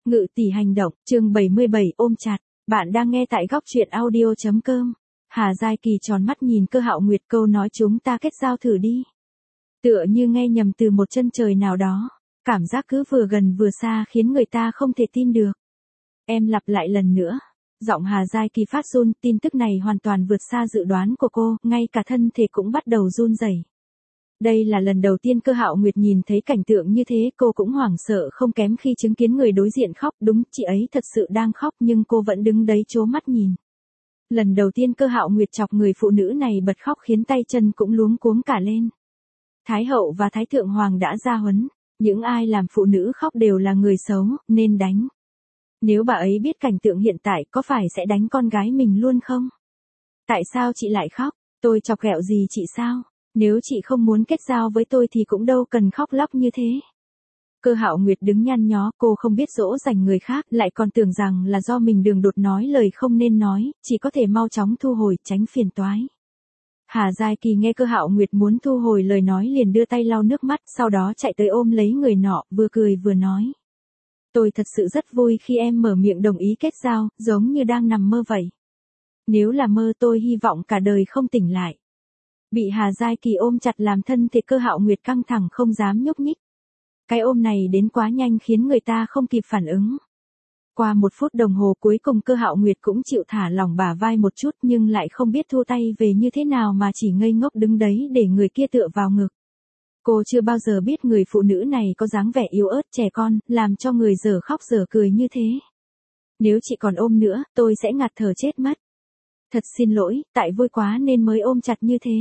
Ngự tỷ hành động, chương 77 ôm chặt. Bạn đang nghe tại góc truyện audio.com. Hà Giai Kỳ tròn mắt nhìn Cơ Hạo Nguyệt, câu nói chúng ta kết giao thử đi. Tựa như nghe nhầm từ một chân trời nào đó, cảm giác cứ vừa gần vừa xa khiến người ta không thể tin được. Em lặp lại lần nữa. Giọng Hà Giai Kỳ phát run, tin tức này hoàn toàn vượt xa dự đoán của cô, ngay cả thân thể cũng bắt đầu run rẩy. Đây là lần đầu tiên Cơ Hạo Nguyệt nhìn thấy cảnh tượng như thế, cô cũng hoảng sợ không kém khi chứng kiến người đối diện khóc, đúng, chị ấy thật sự đang khóc nhưng cô vẫn đứng đấy trố mắt nhìn. Lần đầu tiên Cơ Hạo Nguyệt chọc người phụ nữ này bật khóc khiến tay chân cũng luống cuống cả lên. Thái hậu và Thái thượng hoàng đã ra huấn, những ai làm phụ nữ khóc đều là người xấu, nên đánh. Nếu bà ấy biết cảnh tượng hiện tại có phải sẽ đánh con gái mình luôn không? Tại sao chị lại khóc? Tôi chọc ghẹo gì chị sao? Nếu chị không muốn kết giao với tôi thì cũng đâu cần khóc lóc như thế. Cơ Hạo Nguyệt đứng nhăn nhó, cô không biết dỗ dành người khác, lại còn tưởng rằng là do mình đường đột nói lời không nên nói, chỉ có thể mau chóng thu hồi, tránh phiền toái. Hà Giai Kỳ nghe Cơ Hạo Nguyệt muốn thu hồi lời nói liền đưa tay lau nước mắt, sau đó chạy tới ôm lấy người nọ, vừa cười vừa nói. Tôi thật sự rất vui khi em mở miệng đồng ý kết giao, giống như đang nằm mơ vậy. Nếu là mơ tôi hy vọng cả đời không tỉnh lại. Bị Hà Giai Kỳ ôm chặt làm thân thể Cơ Hạo Nguyệt căng thẳng không dám nhúc nhích. Cái ôm này đến quá nhanh khiến người ta không kịp phản ứng. Qua 1 phút đồng hồ cuối cùng Cơ Hạo Nguyệt cũng chịu thả lỏng bả vai một chút nhưng lại không biết thu tay về như thế nào mà chỉ ngây ngốc đứng đấy để người kia tựa vào ngực. Cô chưa bao giờ biết người phụ nữ này có dáng vẻ yếu ớt trẻ con, làm cho người dở khóc dở cười như thế. Nếu chị còn ôm nữa, tôi sẽ ngạt thở chết mất. Thật xin lỗi, tại vui quá nên mới ôm chặt như thế.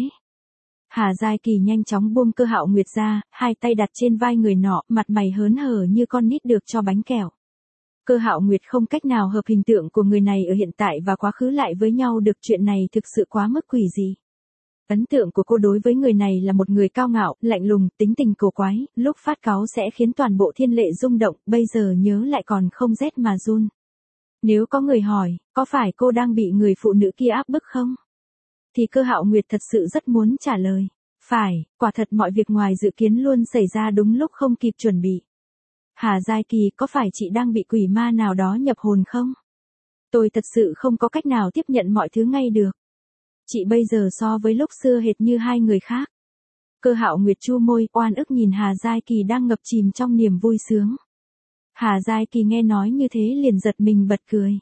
Hà Giai Kỳ nhanh chóng buông Cơ Hạo Nguyệt ra, hai tay đặt trên vai người nọ, mặt mày hớn hở như con nít được cho bánh kẹo. Cơ Hạo Nguyệt không cách nào hợp hình tượng của người này ở hiện tại và quá khứ lại với nhau được, chuyện này thực sự quá mức quỷ dị. Ấn tượng của cô đối với người này là một người cao ngạo, lạnh lùng, tính tình cổ quái, lúc phát cáu sẽ khiến toàn bộ thiên lệ rung động, bây giờ nhớ lại còn không rét mà run. Nếu có người hỏi, có phải cô đang bị người phụ nữ kia áp bức không? Thì Cơ Hạo Nguyệt thật sự rất muốn trả lời. Phải, quả thật mọi việc ngoài dự kiến luôn xảy ra đúng lúc không kịp chuẩn bị. Hà Giai Kỳ, có phải chị đang bị quỷ ma nào đó nhập hồn không? Tôi thật sự không có cách nào tiếp nhận mọi thứ ngay được. Chị bây giờ so với lúc xưa hệt như hai người khác. Cơ Hạo Nguyệt chu môi, oan ức nhìn Hà Giai Kỳ đang ngập chìm trong niềm vui sướng. Hà Giai Kỳ nghe nói như thế liền giật mình bật cười.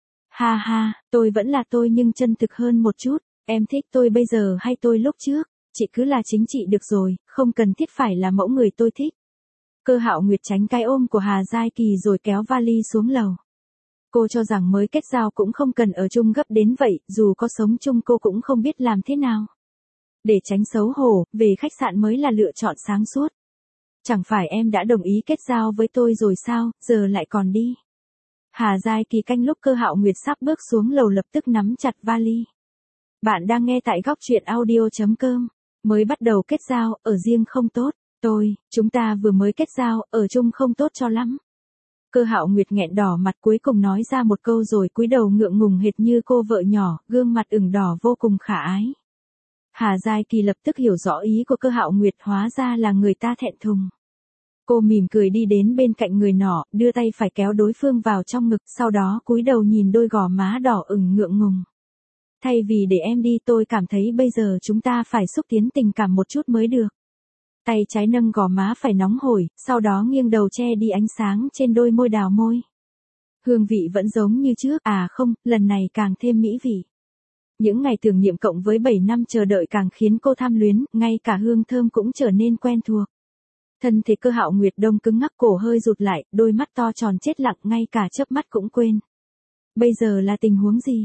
Ha ha, tôi vẫn là tôi nhưng chân thực hơn một chút, em thích tôi bây giờ hay tôi lúc trước, chị cứ là chính chị được rồi, không cần thiết phải là mẫu người tôi thích. Cơ Hạo Nguyệt tránh cái ôm của Hà Giai Kỳ rồi kéo vali xuống lầu. Cô cho rằng mới kết giao cũng không cần ở chung gấp đến vậy, dù có sống chung cô cũng không biết làm thế nào. Để tránh xấu hổ, về khách sạn mới là lựa chọn sáng suốt. Chẳng phải em đã đồng ý kết giao với tôi rồi sao, giờ lại còn đi. Hà Giai Kỳ canh lúc Cơ Hạo Nguyệt sắp bước xuống lầu lập tức nắm chặt vali. Bạn đang nghe tại góc truyện audio.com. Mới bắt đầu kết giao, ở riêng không tốt. Chúng ta vừa mới kết giao, ở chung không tốt cho lắm. Cơ Hạo Nguyệt nghẹn đỏ mặt cuối cùng nói ra một câu rồi cúi đầu ngượng ngùng hệt như cô vợ nhỏ, gương mặt ửng đỏ vô cùng khả ái. Hà Giai Kỳ lập tức hiểu rõ ý của Cơ Hạo Nguyệt, hóa ra là người ta thẹn thùng. Cô mỉm cười đi đến bên cạnh người nọ, đưa tay phải kéo đối phương vào trong ngực, sau đó cúi đầu nhìn đôi gò má đỏ ửng ngượng ngùng. Thay vì để em đi, tôi cảm thấy bây giờ chúng ta phải xúc tiến tình cảm một chút mới được. Tay trái nâng gò má phải nóng hổi, sau đó nghiêng đầu che đi ánh sáng trên đôi môi đào môi. Hương vị vẫn giống như trước, à không, lần này càng thêm mỹ vị. Những ngày tưởng niệm cộng với 7 năm chờ đợi càng khiến cô tham luyến, ngay cả hương thơm cũng trở nên quen thuộc. Thân thể Cơ Hạo Nguyệt đông cứng ngắc, cổ hơi rụt lại, đôi mắt to tròn chết lặng, ngay cả chớp mắt cũng quên. Bây giờ là tình huống gì?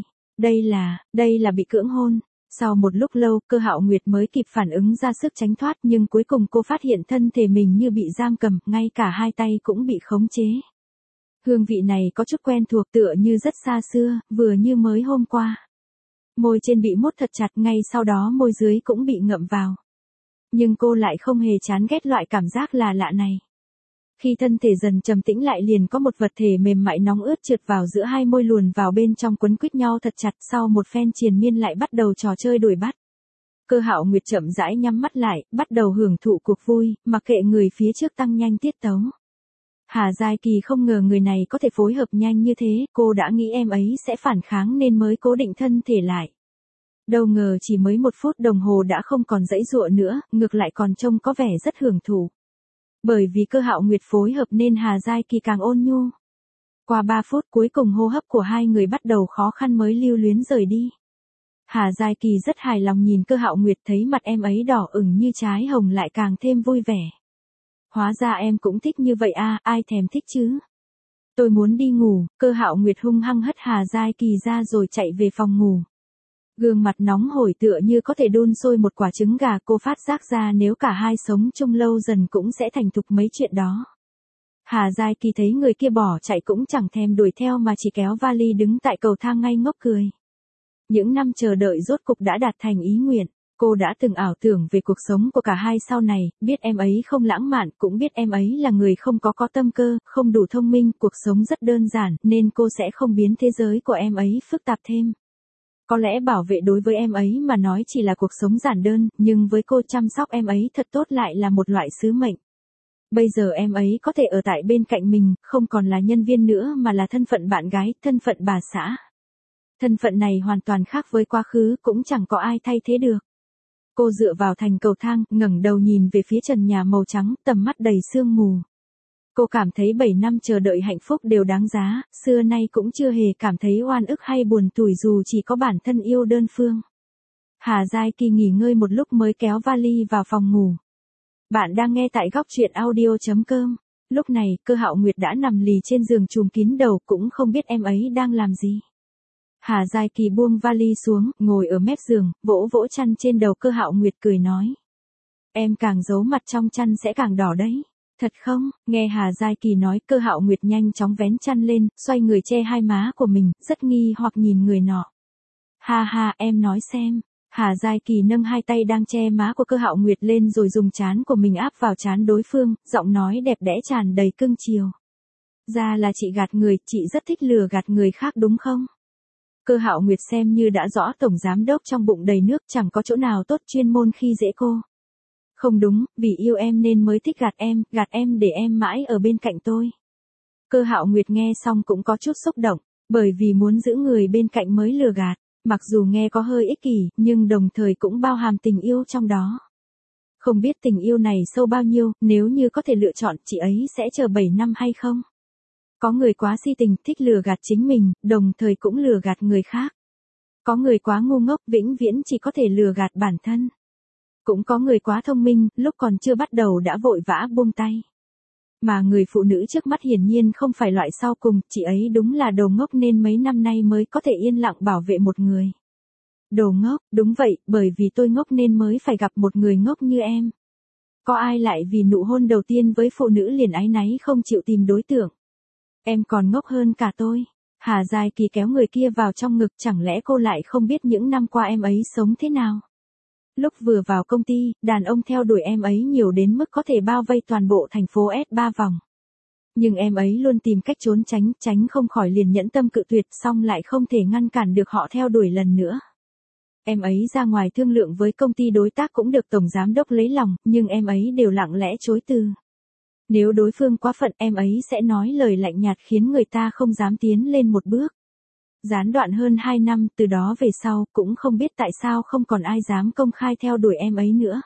Đây là bị cưỡng hôn. Sau một lúc lâu, Cơ Hạo Nguyệt mới kịp phản ứng ra sức tránh thoát nhưng cuối cùng cô phát hiện thân thể mình như bị giam cầm, ngay cả hai tay cũng bị khống chế. Hương vị này có chút quen thuộc, tựa như rất xa xưa, vừa như mới hôm qua. Môi trên bị mốt thật chặt, ngay sau đó môi dưới cũng bị ngậm vào. Nhưng cô lại không hề chán ghét loại cảm giác là lạ này. Khi thân thể dần trầm tĩnh lại liền có một vật thể mềm mại nóng ướt trượt vào giữa hai môi luồn vào bên trong quấn quýt nhau thật chặt, sau một phen triền miên lại bắt đầu trò chơi đuổi bắt. Cơ Hạo Nguyệt chậm rãi nhắm mắt lại, bắt đầu hưởng thụ cuộc vui, mặc kệ người phía trước tăng nhanh tiết tấu. Hà Giai Kỳ không ngờ người này có thể phối hợp nhanh như thế, cô đã nghĩ em ấy sẽ phản kháng nên mới cố định thân thể lại. Đâu ngờ chỉ mới 1 phút đồng hồ đã không còn giãy giụa nữa, ngược lại còn trông có vẻ rất hưởng thụ. Bởi vì Cơ Hạo Nguyệt phối hợp nên Hà Giai Kỳ càng ôn nhu. Qua 3 phút cuối cùng hô hấp của hai người bắt đầu khó khăn mới lưu luyến rời đi. Hà Giai Kỳ rất hài lòng nhìn Cơ Hạo Nguyệt, thấy mặt em ấy đỏ ửng như trái hồng lại càng thêm vui vẻ. Hóa ra em cũng thích như vậy à, ai thèm thích chứ. Tôi muốn đi ngủ. Cơ Hạo Nguyệt hung hăng hất Hà Giai Kỳ ra rồi chạy về phòng ngủ. Gương mặt nóng hổi tựa như có thể đun sôi một quả trứng gà, cô phát giác ra nếu cả hai sống chung lâu dần cũng sẽ thành thục mấy chuyện đó. Hà Giai Kỳ thấy người kia bỏ chạy cũng chẳng thèm đuổi theo mà chỉ kéo vali đứng tại cầu thang ngây ngốc cười. Những năm chờ đợi rốt cục đã đạt thành ý nguyện. Cô đã từng ảo tưởng về cuộc sống của cả hai sau này, biết em ấy không lãng mạn, cũng biết em ấy là người không có tâm cơ, không đủ thông minh, cuộc sống rất đơn giản, nên cô sẽ không biến thế giới của em ấy phức tạp thêm. Có lẽ bảo vệ đối với em ấy mà nói chỉ là cuộc sống giản đơn, nhưng với cô chăm sóc em ấy thật tốt lại là một loại sứ mệnh. Bây giờ em ấy có thể ở tại bên cạnh mình, không còn là nhân viên nữa mà là thân phận bạn gái, thân phận bà xã. Thân phận này hoàn toàn khác với quá khứ, cũng chẳng có ai thay thế được. Cô dựa vào thành cầu thang, ngẩng đầu nhìn về phía trần nhà màu trắng, tầm mắt đầy sương mù. Cô cảm thấy 7 năm chờ đợi hạnh phúc đều đáng giá, xưa nay cũng chưa hề cảm thấy oan ức hay buồn tủi dù chỉ có bản thân yêu đơn phương. Hà Giai Kỳ nghỉ ngơi một lúc mới kéo vali vào phòng ngủ. Bạn đang nghe tại góc truyện audio.com. Lúc này, Cơ Hạo Nguyệt đã nằm lì trên giường trùm kín đầu, cũng không biết em ấy đang làm gì. Hà Giai Kỳ buông vali xuống, ngồi ở mép giường, vỗ vỗ chăn trên đầu Cơ Hạo Nguyệt cười nói. Em càng giấu mặt trong chăn sẽ càng đỏ đấy. Thật không? Nghe Hà Giai Kỳ nói, Cơ Hạo Nguyệt nhanh chóng vén chăn lên, xoay người che hai má của mình, rất nghi hoặc nhìn người nọ. Ha ha, em nói xem. Hà Giai Kỳ nâng hai tay đang che má của Cơ Hạo Nguyệt lên rồi dùng trán của mình áp vào trán đối phương, giọng nói đẹp đẽ tràn đầy cưng chiều. Ra là chị gạt người, chị rất thích lừa gạt người khác đúng không? Cơ Hạo Nguyệt xem như đã rõ tổng giám đốc trong bụng đầy nước, chẳng có chỗ nào tốt chuyên môn khi dễ cô. Không đúng, vì yêu em nên mới thích gạt em để em mãi ở bên cạnh tôi. Cơ Hạo Nguyệt nghe xong cũng có chút xúc động, bởi vì muốn giữ người bên cạnh mới lừa gạt, mặc dù nghe có hơi ích kỷ, nhưng đồng thời cũng bao hàm tình yêu trong đó. Không biết tình yêu này sâu bao nhiêu, nếu như có thể lựa chọn, chị ấy sẽ chờ 7 năm hay không? Có người quá si tình, thích lừa gạt chính mình, đồng thời cũng lừa gạt người khác. Có người quá ngu ngốc, vĩnh viễn chỉ có thể lừa gạt bản thân. Cũng có người quá thông minh, lúc còn chưa bắt đầu đã vội vã buông tay. Mà người phụ nữ trước mắt hiển nhiên không phải loại sau cùng, chị ấy đúng là đồ ngốc nên mấy năm nay mới có thể yên lặng bảo vệ một người. Đồ ngốc, đúng vậy, bởi vì tôi ngốc nên mới phải gặp một người ngốc như em. Có ai lại vì nụ hôn đầu tiên với phụ nữ liền áy náy không chịu tìm đối tượng. Em còn ngốc hơn cả tôi. Hà Giai Kỳ kéo người kia vào trong ngực, chẳng lẽ cô lại không biết những năm qua em ấy sống thế nào? Lúc vừa vào công ty, đàn ông theo đuổi em ấy nhiều đến mức có thể bao vây toàn bộ thành phố S3 vòng. Nhưng em ấy luôn tìm cách trốn tránh không khỏi liền nhẫn tâm cự tuyệt, xong lại không thể ngăn cản được họ theo đuổi lần nữa. Em ấy ra ngoài thương lượng với công ty đối tác cũng được tổng giám đốc lấy lòng, nhưng em ấy đều lặng lẽ chối từ. Nếu đối phương quá phận, em ấy sẽ nói lời lạnh nhạt khiến người ta không dám tiến lên một bước. Gián đoạn hơn 2 năm, từ đó về sau, cũng không biết tại sao không còn ai dám công khai theo đuổi em ấy nữa.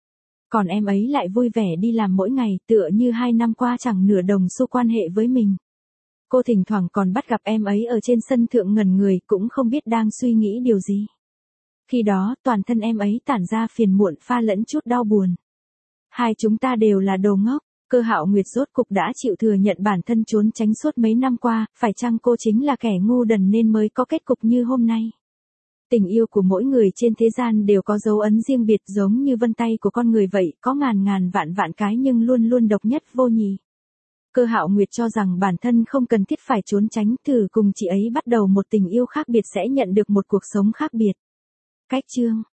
Còn em ấy lại vui vẻ đi làm mỗi ngày, tựa như 2 năm qua chẳng nửa đồng xu quan hệ với mình. Cô thỉnh thoảng còn bắt gặp em ấy ở trên sân thượng ngẩn người, cũng không biết đang suy nghĩ điều gì. Khi đó, toàn thân em ấy tản ra phiền muộn pha lẫn chút đau buồn. Hai chúng ta đều là đồ ngốc. Cơ Hạo Nguyệt rốt cục đã chịu thừa nhận bản thân trốn tránh suốt mấy năm qua, phải chăng cô chính là kẻ ngu đần nên mới có kết cục như hôm nay. Tình yêu của mỗi người trên thế gian đều có dấu ấn riêng biệt giống như vân tay của con người vậy, có ngàn vạn cái nhưng luôn luôn độc nhất vô nhị. Cơ Hạo Nguyệt cho rằng bản thân không cần thiết phải trốn tránh, thử cùng chị ấy bắt đầu một tình yêu khác biệt sẽ nhận được một cuộc sống khác biệt. Cách chương